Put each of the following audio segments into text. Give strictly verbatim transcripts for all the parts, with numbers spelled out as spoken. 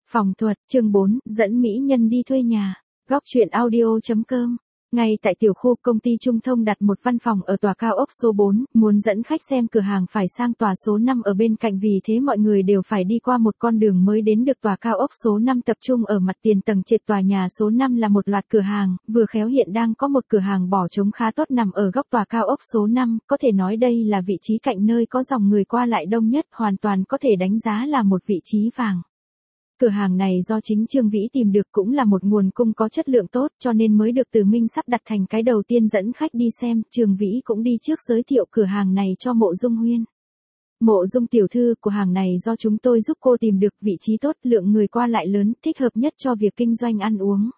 Phòng thuật, chương bốn, dẫn mỹ nhân đi thuê nhà. Góc truyện audio chấm com. Ngay tại tiểu khu, công ty Trung Thông đặt một văn phòng ở tòa cao ốc số bốn, muốn dẫn khách xem cửa hàng phải sang tòa số năm ở bên cạnh, vì thế mọi người đều phải đi qua một con đường mới đến được tòa cao ốc số năm. Tập trung ở mặt tiền tầng trệt tòa nhà số năm là một loạt cửa hàng, vừa khéo hiện đang có một cửa hàng bỏ trống khá tốt nằm ở góc tòa cao ốc số năm, có thể nói đây là vị trí cạnh nơi có dòng người qua lại đông nhất, hoàn toàn có thể đánh giá là một vị trí vàng. Cửa hàng này do chính Trương Vĩ tìm được, cũng là một nguồn cung có chất lượng tốt, cho nên mới được Từ Minh sắp đặt thành cái đầu tiên dẫn khách đi xem. Trương Vĩ cũng đi trước giới thiệu cửa hàng này cho Mộ Dung Huyên. Mộ Dung tiểu thư, cửa hàng này do chúng tôi giúp cô tìm được, vị trí tốt, lượng người qua lại lớn, thích hợp nhất cho việc kinh doanh ăn uống.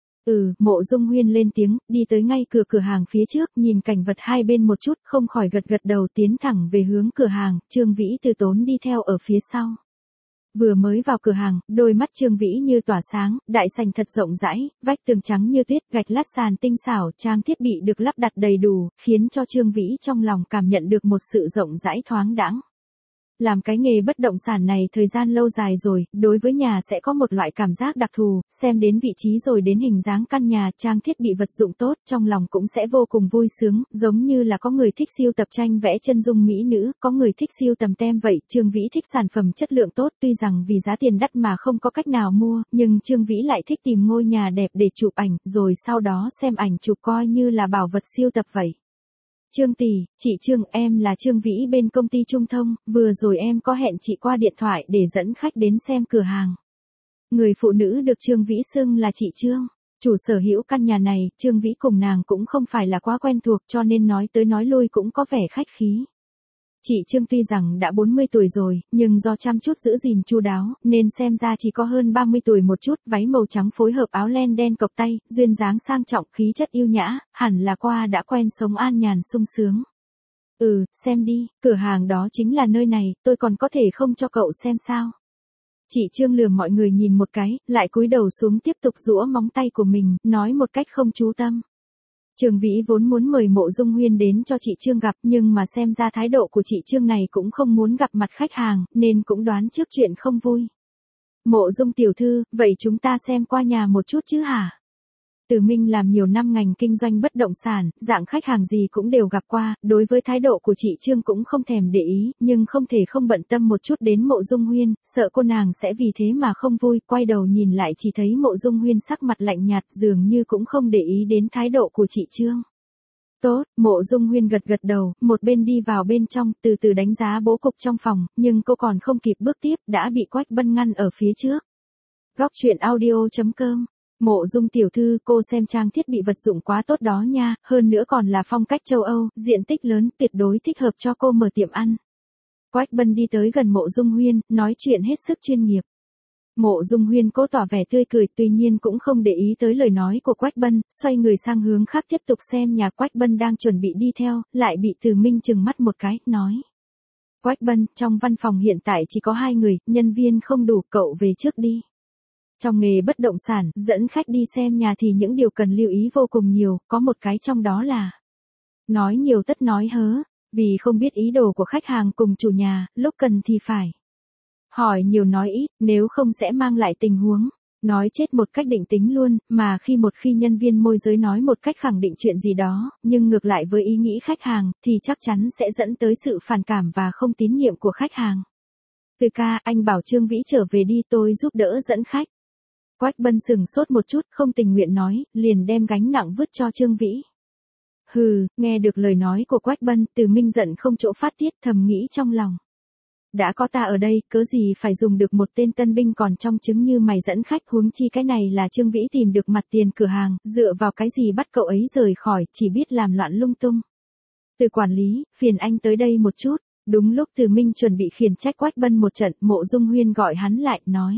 Ừ, Mộ Dung Huyên lên tiếng, đi tới ngay cửa cửa hàng phía trước, nhìn cảnh vật hai bên một chút, không khỏi gật gật đầu, tiến thẳng về hướng cửa hàng. Trương Vĩ từ tốn đi theo ở phía sau. Vừa mới vào cửa hàng, đôi mắt Trương Vĩ như tỏa sáng, đại sảnh thật rộng rãi, vách tường trắng như tuyết, gạch lát sàn tinh xảo, trang thiết bị được lắp đặt đầy đủ, khiến cho Trương Vĩ trong lòng cảm nhận được một sự rộng rãi thoáng đãng. Làm cái nghề bất động sản này thời gian lâu dài rồi, đối với nhà sẽ có một loại cảm giác đặc thù, xem đến vị trí rồi đến hình dáng căn nhà, trang thiết bị vật dụng tốt, trong lòng cũng sẽ vô cùng vui sướng, giống như là có người thích sưu tập tranh vẽ chân dung mỹ nữ, có người thích sưu tầm tem vậy. Trương Vĩ thích sản phẩm chất lượng tốt, tuy rằng vì giá tiền đắt mà không có cách nào mua, nhưng Trương Vĩ lại thích tìm ngôi nhà đẹp để chụp ảnh, rồi sau đó xem ảnh chụp coi như là bảo vật sưu tập vậy. Trương tỷ, chị Trương, em là Trương Vĩ bên công ty Trung Thông, vừa rồi em có hẹn chị qua điện thoại để dẫn khách đến xem cửa hàng. Người phụ nữ được Trương Vĩ xưng là chị Trương, chủ sở hữu căn nhà này. Trương Vĩ cùng nàng cũng không phải là quá quen thuộc, cho nên nói tới nói lui cũng có vẻ khách khí. Chị Trương tuy rằng đã bốn mươi tuổi rồi, nhưng do chăm chút giữ gìn chu đáo, nên xem ra chỉ có hơn ba mươi tuổi một chút, váy màu trắng phối hợp áo len đen cộc tay, duyên dáng sang trọng, khí chất yêu nhã, hẳn là qua đã quen sống an nhàn sung sướng. Ừ, xem đi, cửa hàng đó chính là nơi này, tôi còn có thể không cho cậu xem sao? Chị Trương lườm mọi người nhìn một cái, lại cúi đầu xuống tiếp tục giũa móng tay của mình, nói một cách không chú tâm. Trương Vĩ vốn muốn mời Mộ Dung Huyên đến cho chị Trương gặp, nhưng mà xem ra thái độ của chị Trương này cũng không muốn gặp mặt khách hàng, nên cũng đoán trước chuyện không vui. Mộ Dung tiểu thư, vậy chúng ta xem qua nhà một chút chứ hả? Từ Minh làm nhiều năm ngành kinh doanh bất động sản, dạng khách hàng gì cũng đều gặp qua, đối với thái độ của chị Trương cũng không thèm để ý, nhưng không thể không bận tâm một chút đến Mộ Dung Huyên, sợ cô nàng sẽ vì thế mà không vui. Quay đầu nhìn lại chỉ thấy Mộ Dung Huyên sắc mặt lạnh nhạt, dường như cũng không để ý đến thái độ của chị Trương. Tốt, Mộ Dung Huyên gật gật đầu, một bên đi vào bên trong, từ từ đánh giá bố cục trong phòng, nhưng cô còn không kịp bước tiếp, đã bị Quách Bân ngăn ở phía trước. Góc truyện audio chấm com. Mộ Dung tiểu thư, cô xem trang thiết bị vật dụng quá tốt đó nha, hơn nữa còn là phong cách châu Âu, diện tích lớn, tuyệt đối thích hợp cho cô mở tiệm ăn. Quách Bân đi tới gần Mộ Dung Huyên, nói chuyện hết sức chuyên nghiệp. Mộ Dung Huyên cố tỏ vẻ tươi cười, tuy nhiên cũng không để ý tới lời nói của Quách Bân, xoay người sang hướng khác tiếp tục xem nhà. Quách Bân đang chuẩn bị đi theo, lại bị Từ Minh trừng mắt một cái, nói. Quách Bân, trong văn phòng hiện tại chỉ có hai người, nhân viên không đủ, cậu về trước đi. Trong nghề bất động sản, dẫn khách đi xem nhà thì những điều cần lưu ý vô cùng nhiều, có một cái trong đó là nói nhiều tất nói hớ, vì không biết ý đồ của khách hàng cùng chủ nhà, lúc cần thì phải hỏi nhiều nói ít, nếu không sẽ mang lại tình huống nói chết một cách định tính luôn, mà khi một khi nhân viên môi giới nói một cách khẳng định chuyện gì đó, nhưng ngược lại với ý nghĩ khách hàng, thì chắc chắn sẽ dẫn tới sự phản cảm và không tín nhiệm của khách hàng. Từ ca, anh bảo Trương Vĩ trở về đi, tôi giúp đỡ dẫn khách. Quách Bân sừng sốt một chút, không tình nguyện nói, liền đem gánh nặng vứt cho Trương Vĩ. Hừ, nghe được lời nói của Quách Bân, Từ Minh giận không chỗ phát tiết, thầm nghĩ trong lòng. Đã có ta ở đây, cớ gì phải dùng được một tên tân binh còn trong trứng như mày dẫn khách, huống chi cái này là Trương Vĩ tìm được mặt tiền cửa hàng, dựa vào cái gì bắt cậu ấy rời khỏi, chỉ biết làm loạn lung tung. Từ quản lý, phiền anh tới đây một chút. Đúng lúc Từ Minh chuẩn bị khiển trách Quách Bân một trận, Mộ Dung Huyên gọi hắn lại, nói.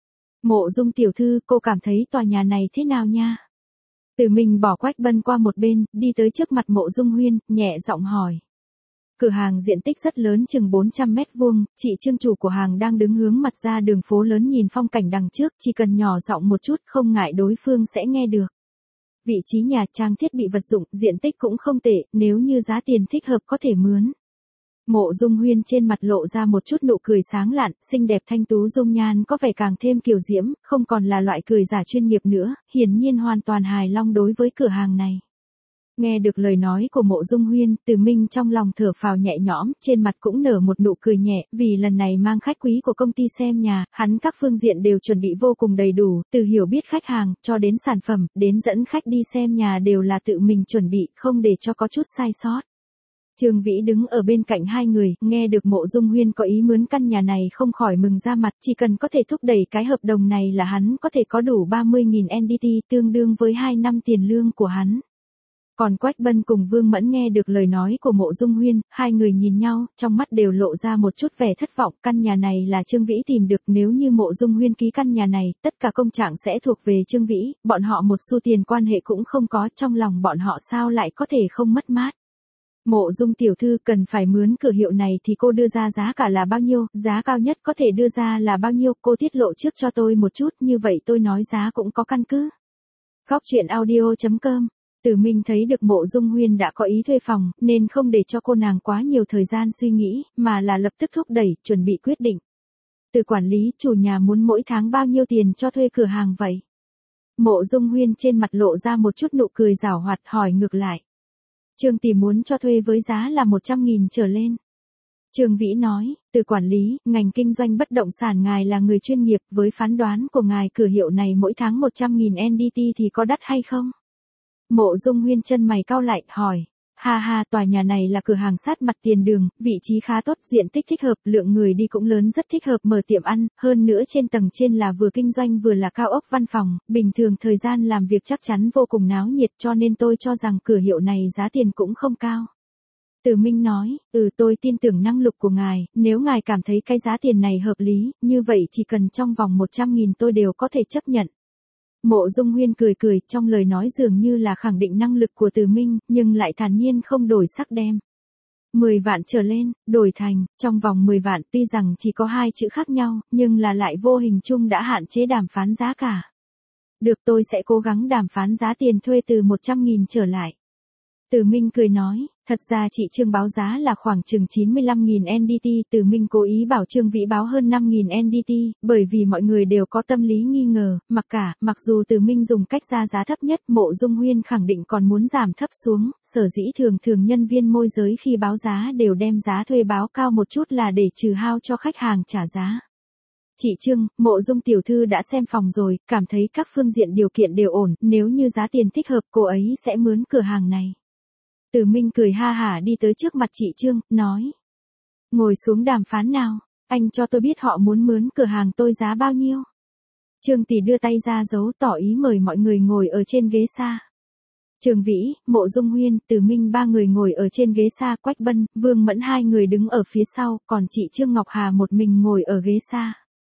Mộ Dung tiểu thư, cô cảm thấy tòa nhà này thế nào nha? Từ Minh bỏ Quách Bân qua một bên, đi tới trước mặt Mộ Dung Huyên, nhẹ giọng hỏi. Cửa hàng diện tích rất lớn, chừng bốn trăm mét vuông, chị Trương chủ của hàng đang đứng hướng mặt ra đường phố lớn nhìn phong cảnh đằng trước, chỉ cần nhỏ giọng một chút không ngại đối phương sẽ nghe được. Vị trí nhà, trang thiết bị vật dụng, diện tích cũng không tệ, nếu như giá tiền thích hợp có thể mướn. Mộ Dung Huyên trên mặt lộ ra một chút nụ cười sáng lạn, xinh đẹp thanh tú dung nhan có vẻ càng thêm kiều diễm, không còn là loại cười giả chuyên nghiệp nữa, hiển nhiên hoàn toàn hài lòng đối với cửa hàng này. Nghe được lời nói của Mộ Dung Huyên, Từ Minh trong lòng thở phào nhẹ nhõm, trên mặt cũng nở một nụ cười nhẹ, vì lần này mang khách quý của công ty xem nhà, hắn các phương diện đều chuẩn bị vô cùng đầy đủ, từ hiểu biết khách hàng, cho đến sản phẩm, đến dẫn khách đi xem nhà đều là tự mình chuẩn bị, không để cho có chút sai sót. Trương Vĩ đứng ở bên cạnh hai người, nghe được Mộ Dung Huyên có ý mướn căn nhà này không khỏi mừng ra mặt, chỉ cần có thể thúc đẩy cái hợp đồng này là hắn có thể có đủ ba mươi nghìn en đê tê, tương đương với hai năm tiền lương của hắn. Còn Quách Bân cùng Vương Mẫn nghe được lời nói của Mộ Dung Huyên, hai người nhìn nhau, trong mắt đều lộ ra một chút vẻ thất vọng, căn nhà này là Trương Vĩ tìm được, nếu như Mộ Dung Huyên ký căn nhà này, tất cả công trạng sẽ thuộc về Trương Vĩ, bọn họ một xu tiền quan hệ cũng không có, trong lòng bọn họ sao lại có thể không mất mát. Mộ Dung tiểu thư cần phải mướn cửa hiệu này thì cô đưa ra giá cả là bao nhiêu, giá cao nhất có thể đưa ra là bao nhiêu, cô tiết lộ trước cho tôi một chút, như vậy tôi nói giá cũng có căn cứ. Góc truyện audio chấm com. Từ Minh thấy được Mộ Dung Huyên đã có ý thuê phòng, nên không để cho cô nàng quá nhiều thời gian suy nghĩ, mà là lập tức thúc đẩy, chuẩn bị quyết định. Từ quản lý, chủ nhà muốn mỗi tháng bao nhiêu tiền cho thuê cửa hàng vậy? Mộ Dung Huyên trên mặt lộ ra một chút nụ cười giảo hoạt, hỏi ngược lại. Trương tỷ muốn cho thuê với giá là một trăm nghìn trở lên. Trương Vĩ nói, từ quản lý, ngành kinh doanh bất động sản ngài là người chuyên nghiệp, với phán đoán của ngài cửa hiệu này mỗi tháng một trăm nghìn en đê tê thì có đắt hay không? Mộ Dung Huyên chân mày cau lại, hỏi. Ha ha, tòa nhà này là cửa hàng sát mặt tiền đường, vị trí khá tốt, diện tích thích hợp, lượng người đi cũng lớn, rất thích hợp mở tiệm ăn, hơn nữa trên tầng trên là vừa kinh doanh vừa là cao ốc văn phòng, bình thường thời gian làm việc chắc chắn vô cùng náo nhiệt, cho nên tôi cho rằng cửa hiệu này giá tiền cũng không cao. Từ Minh nói, ừ tôi tin tưởng năng lực của ngài, nếu ngài cảm thấy cái giá tiền này hợp lý, như vậy chỉ cần trong vòng một trăm nghìn tôi đều có thể chấp nhận. Mộ Dung Huyên cười cười, trong lời nói dường như là khẳng định năng lực của Từ Minh, nhưng lại thản nhiên không đổi sắc đem. mười vạn trở lên, đổi thành, trong vòng mười vạn, tuy rằng chỉ có hai chữ khác nhau, nhưng là lại vô hình chung đã hạn chế đàm phán giá cả. Được, tôi sẽ cố gắng đàm phán giá tiền thuê từ một trăm nghìn trở lại. Từ Minh cười nói, thật ra chị Trương báo giá là khoảng chừng chín mươi lăm nghìn en đê tê, Từ Minh cố ý bảo Trương Vĩ báo hơn năm nghìn en đê tê, bởi vì mọi người đều có tâm lý nghi ngờ, mặc cả, mặc dù Từ Minh dùng cách ra giá thấp nhất, Mộ Dung Huyên khẳng định còn muốn giảm thấp xuống, sở dĩ thường thường nhân viên môi giới khi báo giá đều đem giá thuê báo cao một chút là để trừ hao cho khách hàng trả giá. Chị Trương, Mộ Dung tiểu thư đã xem phòng rồi, cảm thấy các phương diện điều kiện đều ổn, nếu như giá tiền thích hợp cô ấy sẽ mướn cửa hàng này. Từ Minh cười ha hả đi tới trước mặt chị Trương, nói. Ngồi xuống đàm phán nào, anh cho tôi biết họ muốn mướn cửa hàng tôi giá bao nhiêu. Trương tỷ đưa tay ra dấu tỏ ý mời mọi người ngồi ở trên ghế xa. Trương Vĩ, Mộ Dung Huyên, Từ Minh ba người ngồi ở trên ghế xa, Quách Bân, Vương Mẫn hai người đứng ở phía sau, còn chị Trương Ngọc Hà một mình ngồi ở ghế xa.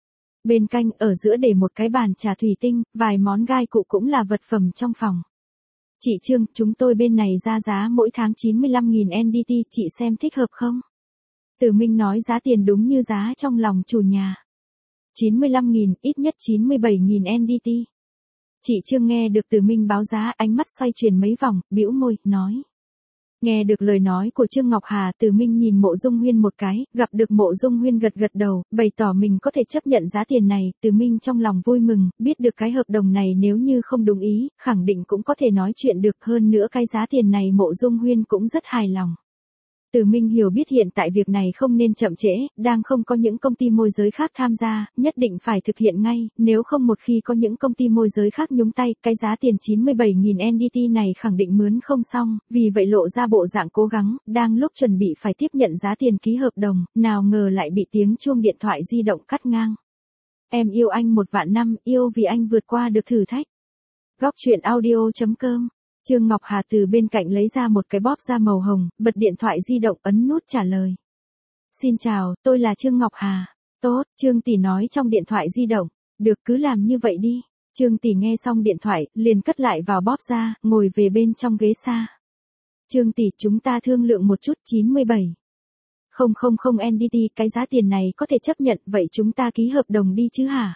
Bên cạnh ở giữa để một cái bàn trà thủy tinh, vài món gai cụ cũng là vật phẩm trong phòng. Chị Trương, chúng tôi bên này ra giá mỗi tháng chín mươi lăm nghìn en đê tê, chị xem thích hợp không? Từ Minh nói giá tiền đúng như giá trong lòng chủ nhà. chín mươi lăm nghìn, ít nhất chín mươi bảy nghìn en đê tê. Chị Trương nghe được Từ Minh báo giá, ánh mắt xoay chuyển mấy vòng, bĩu môi, nói. Nghe được lời nói của Trương Ngọc Hà, Từ Minh nhìn Mộ Dung Huyên một cái, gặp được Mộ Dung Huyên gật gật đầu, bày tỏ mình có thể chấp nhận giá tiền này, Từ Minh trong lòng vui mừng, biết được cái hợp đồng này nếu như không đồng ý, khẳng định cũng có thể nói chuyện được, hơn nữa cái giá tiền này Mộ Dung Huyên cũng rất hài lòng. Từ Minh hiểu biết hiện tại việc này không nên chậm trễ, đang không có những công ty môi giới khác tham gia, nhất định phải thực hiện ngay, nếu không một khi có những công ty môi giới khác nhúng tay, cái giá tiền chín mươi bảy nghìn en đê tê này khẳng định mướn không xong, vì vậy lộ ra bộ dạng cố gắng, đang lúc chuẩn bị phải tiếp nhận giá tiền ký hợp đồng, nào ngờ lại bị tiếng chuông điện thoại di động cắt ngang. Em yêu anh một vạn năm, yêu vì anh vượt qua được thử thách. Góc truyện audio chấm com. Trương Ngọc Hà từ bên cạnh lấy ra một cái bóp da màu hồng, bật điện thoại di động ấn nút trả lời. Xin chào, tôi là Trương Ngọc Hà. Tốt, Trương tỷ nói trong điện thoại di động. Được, cứ làm như vậy đi. Trương tỷ nghe xong điện thoại, liền cất lại vào bóp da, ngồi về bên trong ghế xa. Trương tỷ, chúng ta thương lượng một chút. Chín mươi bảy không không không en đê tê, cái giá tiền này có thể chấp nhận, vậy chúng ta ký hợp đồng đi chứ hả?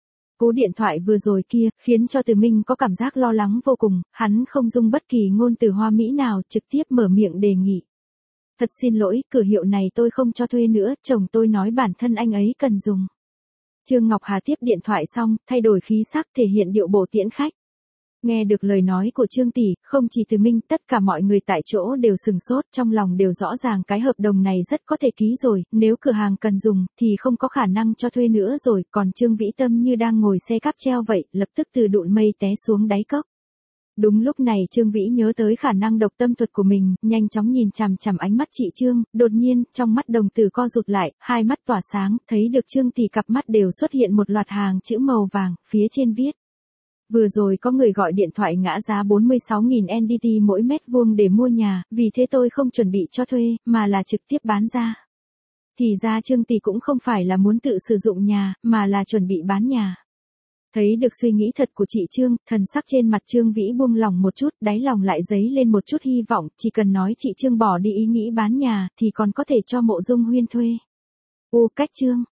Cú điện thoại vừa rồi kia, khiến cho Từ Minh có cảm giác lo lắng vô cùng, hắn không dùng bất kỳ ngôn từ hoa mỹ nào, trực tiếp mở miệng đề nghị. Thật xin lỗi, cửa hiệu này tôi không cho thuê nữa, chồng tôi nói bản thân anh ấy cần dùng. Trương Ngọc Hà tiếp điện thoại xong, thay đổi khí sắc thể hiện điệu bộ tiễn khách. Nghe được lời nói của Trương tỷ, không chỉ Từ Minh, tất cả mọi người tại chỗ đều sừng sốt, trong lòng đều rõ ràng cái hợp đồng này rất có thể ký rồi, nếu cửa hàng cần dùng, thì không có khả năng cho thuê nữa rồi, còn Trương Vĩ Tâm như đang ngồi xe cáp treo vậy, lập tức từ đụn mây té xuống đáy cốc. Đúng lúc này Trương Vĩ nhớ tới khả năng độc tâm thuật của mình, nhanh chóng nhìn chằm chằm ánh mắt chị Trương, đột nhiên, trong mắt đồng tử co rụt lại, hai mắt tỏa sáng, thấy được Trương tỷ cặp mắt đều xuất hiện một loạt hàng chữ màu vàng, phía trên viết. Vừa rồi có người gọi điện thoại ngã giá bốn mươi sáu nghìn en đê tê mỗi mét vuông để mua nhà, vì thế tôi không chuẩn bị cho thuê, mà là trực tiếp bán ra. Thì ra Trương tỷ cũng không phải là muốn tự sử dụng nhà, mà là chuẩn bị bán nhà. Thấy được suy nghĩ thật của chị Trương, thần sắc trên mặt Trương Vĩ buông lòng một chút, đáy lòng lại dấy lên một chút hy vọng, chỉ cần nói chị Trương bỏ đi ý nghĩ bán nhà, thì còn có thể cho Mộ Dung Huyên thuê. U cách Trương.